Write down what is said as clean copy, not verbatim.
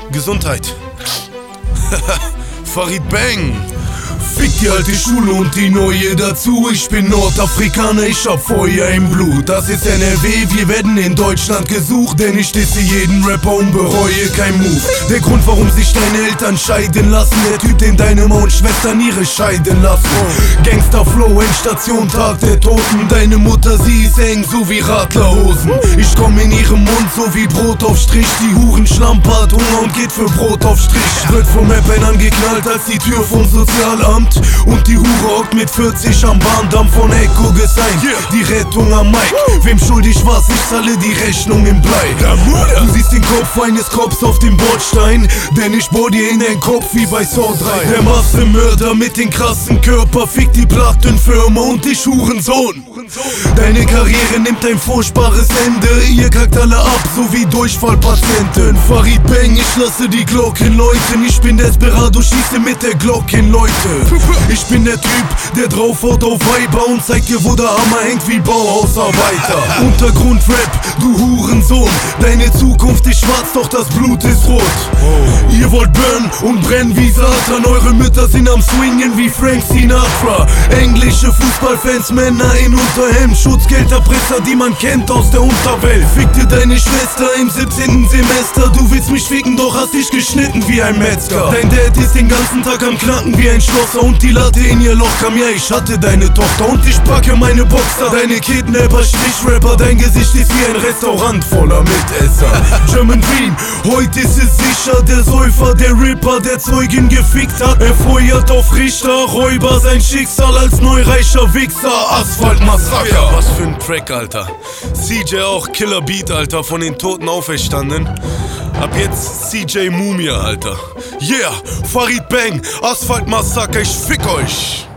Gesundheit. Farid Bang. Fick die alte Schule und die neue dazu. Ich bin Nordafrikaner, ich hab Feuer im Blut. Das ist NRW, wir werden in Deutschland gesucht. Denn ich disse jeden Rapper und bereue kein Move. Der Grund, warum sich deine Eltern scheiden lassen, der Typ, den deine Ma und Schwestern ihre scheiden lassen. Gangsterflow, Endstation, Tag der Toten. Deine Mutter, sie ist eng, so wie Radlerhosen. Ich komm in ihrem Mund, so wie Brot auf Strich. Die Huren schlampert Hunger und geht für Brot auf Strich. Wird vom Rappern angeknallt als die Tür vom Sozialamt. Und die Hure hockt mit 40 am Bahndamm von Echo gesigned. Die Rettung am Mic, wem schuldig war's, ich zahle die Rechnung im Blei. Du siehst den Kopf eines Cops auf dem Bordstein, denn ich bohr dir in den Kopf wie bei Saw 3. Der Massenmörder mit den krassen Körper fickt die Plattenfirma und dich Hurensohn. Deine Karriere nimmt ein furchtbares Ende, ihr kackt alle ab, so wie Durchfallpatienten. Farid Bang, ich lasse die Glocken läuten. Ich bin Desperado, schieße mit der Glocken, Leute. Ich bin der Typ, der draufhaut auf Weiber und zeigt dir, wo der Hammer hängt wie Bauhausarbeiter. Untergrundrap, du Hurensohn. Deine Zukunft ist schwarz, doch das Blut ist rot. Ihr wollt burnen und brennen wie Satan. Eure Mütter sind am Swingen wie Frank Sinatra. Englische Fußballfans, Männer in Unterhemd, Schutzgelderpresser, die man kennt aus der Unterwelt. Fick dir deine Schwester im 17. Semester. Du willst mich ficken, doch hast dich geschnitten wie ein Metzger. Dein Dad ist den ganzen Tag am Knacken wie ein Schlosser und die Latte in ihr Loch kam, ja, ich hatte deine Tochter und ich packe meine Boxer. Deine Kidnapper, Strichrapper, dein Gesicht ist wie ein Restaurant voller Mitesser. German Dream, heute ist es sicher, der Säufer, der Ripper, der Zeugen gefickt hat. Er feuert auf Richter, Räuber, sein Schicksal als neureicher Wichser. Asphalt-Massaker. Was für ein Track, Alter. CJ auch Killer Beat, Alter, von den Toten auferstanden. Ab jetzt CJ Mumia, Alter. Yeah, Farid Bang, Asphalt-Massaker, ich fick euch.